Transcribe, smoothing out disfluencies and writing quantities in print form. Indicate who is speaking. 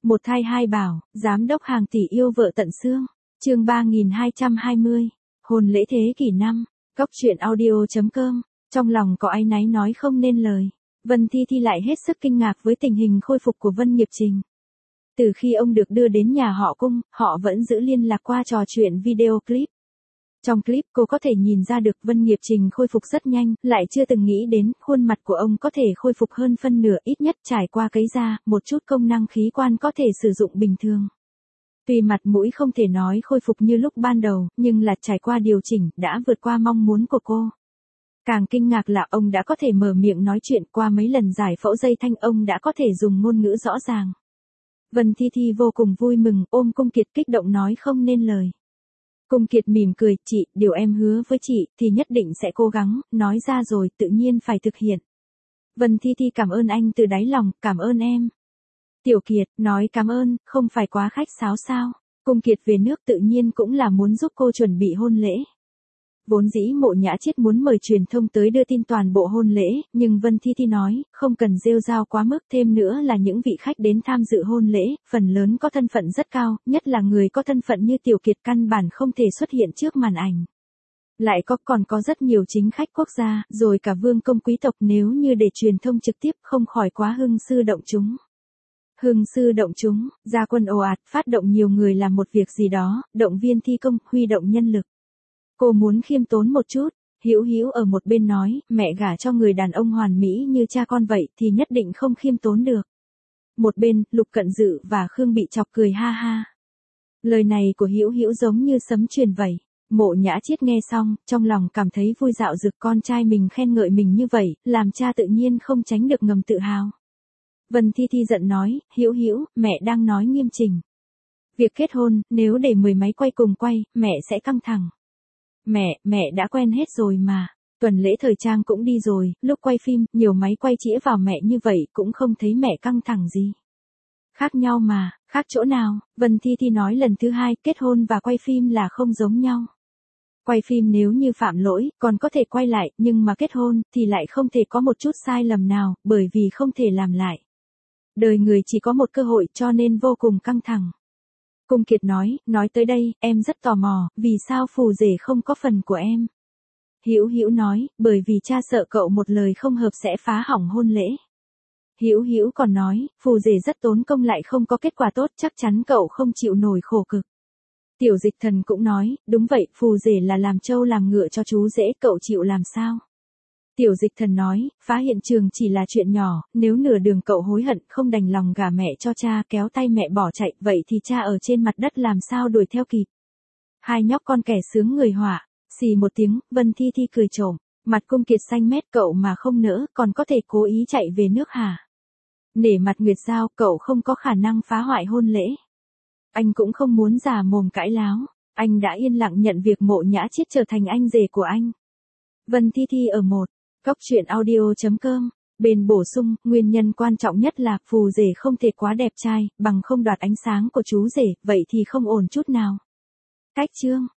Speaker 1: Một thai hai bảo, giám đốc hàng tỷ yêu vợ tận xương. Chương 3220. Hôn lễ thế kỷ 5. Góc truyện audio.com. Trong lòng có áy náy nói không nên lời. Vân Thi Thi lại hết sức kinh ngạc với tình hình khôi phục của Vân Nghiệp Trình. Từ khi ông được đưa đến nhà họ Cung, họ vẫn giữ liên lạc qua trò chuyện video clip. Trong clip cô có thể nhìn ra được Vân Nghiệp Trình khôi phục rất nhanh, lại chưa từng nghĩ đến khuôn mặt của ông có thể khôi phục hơn phân nửa, ít nhất trải qua cấy da, một chút công năng khí quan có thể sử dụng bình thường. Tuy mặt mũi không thể nói khôi phục như lúc ban đầu, nhưng là trải qua điều chỉnh, đã vượt qua mong muốn của cô. Càng kinh ngạc là ông đã có thể mở miệng nói chuyện, qua mấy lần giải phẫu dây thanh ông đã có thể dùng ngôn ngữ rõ ràng. Vân Thi Thi vô cùng vui mừng, ôm Cung Kiệt kích động nói không nên lời. Cung Kiệt mỉm cười, chị, điều em hứa với chị, thì nhất định sẽ cố gắng, nói ra rồi tự nhiên phải thực hiện. Vân Thi Thi cảm ơn anh từ đáy lòng, cảm ơn em. Tiểu Kiệt, nói cảm ơn, không phải quá khách sáo sao. Cung Kiệt về nước tự nhiên cũng là muốn giúp cô chuẩn bị hôn lễ. Vốn dĩ Mộ Nhã Chiết muốn mời truyền thông tới đưa tin toàn bộ hôn lễ, nhưng Vân Thi Thi nói, không cần rêu rao quá mức, thêm nữa là những vị khách đến tham dự hôn lễ, phần lớn có thân phận rất cao, nhất là người có thân phận như Tiểu Kiệt căn bản không thể xuất hiện trước màn ảnh. Lại còn có rất nhiều chính khách quốc gia, rồi cả vương công quý tộc, nếu như để truyền thông trực tiếp không khỏi quá hưng sư động chúng. Hưng sư động chúng, ra quân ồ ạt, phát động nhiều người làm một việc gì đó, động viên thi công, huy động nhân lực. Cô muốn khiêm tốn một chút. Hữu Hữu ở một bên nói, mẹ gả cho người đàn ông hoàn mỹ như cha con vậy thì nhất định không khiêm tốn được. Một bên, Lục Cận Dự và Khương bị chọc cười ha ha. Lời này của Hữu Hữu giống như sấm truyền vậy. Mộ Nhã Chiết nghe xong, trong lòng cảm thấy vui dạo dực, con trai mình khen ngợi mình như vậy, làm cha tự nhiên không tránh được ngầm tự hào. Vân Thi Thi giận nói, Hữu Hữu, mẹ đang nói nghiêm chỉnh. Việc kết hôn, nếu để 10 máy quay cùng quay, mẹ sẽ căng thẳng. Mẹ đã quen hết rồi mà. Tuần lễ thời trang cũng đi rồi, lúc quay phim, nhiều máy quay chĩa vào mẹ như vậy cũng không thấy mẹ căng thẳng gì. Khác nhau mà, khác chỗ nào? Vân Thi Thi nói lần thứ hai, kết hôn và quay phim là không giống nhau. Quay phim nếu như phạm lỗi, còn có thể quay lại, nhưng mà kết hôn, thì lại không thể có một chút sai lầm nào, bởi vì không thể làm lại. Đời người chỉ có một cơ hội cho nên vô cùng căng thẳng. Cung Kiệt nói tới đây, em rất tò mò, vì sao phù rể không có phần của em? Hữu Hữu nói, bởi vì cha sợ cậu một lời không hợp sẽ phá hỏng hôn lễ. Hữu Hữu còn nói, phù rể rất tốn công lại không có kết quả tốt, chắc chắn cậu không chịu nổi khổ cực. Tiểu Dịch Thần cũng nói, đúng vậy, phù rể là làm trâu làm ngựa cho chú rể, cậu chịu làm sao? Tiểu Dịch Thần nói, phá hiện trường chỉ là chuyện nhỏ, nếu nửa đường cậu hối hận không đành lòng gả mẹ cho cha, kéo tay mẹ bỏ chạy, vậy thì cha ở trên mặt đất làm sao đuổi theo kịp? Hai nhóc con kẻ sướng người họa. Xì một tiếng, Vân Thi Thi cười trộm, mặt Cung Kiệt xanh mét, cậu mà không nỡ, còn có thể cố ý chạy về nước hả? Nể mặt Nguyệt Giao, cậu không có khả năng phá hoại hôn lễ. Anh cũng không muốn già mồm cãi láo, anh đã yên lặng nhận việc Mộ Nhã Chiết trở thành anh rể của anh. Vân Thi Thi ở một. Góc truyện audio.com. Bên bổ sung, nguyên nhân quan trọng nhất là phù rể không thể quá đẹp trai, bằng không đoạt ánh sáng của chú rể, vậy thì không ổn chút nào. Cách chương.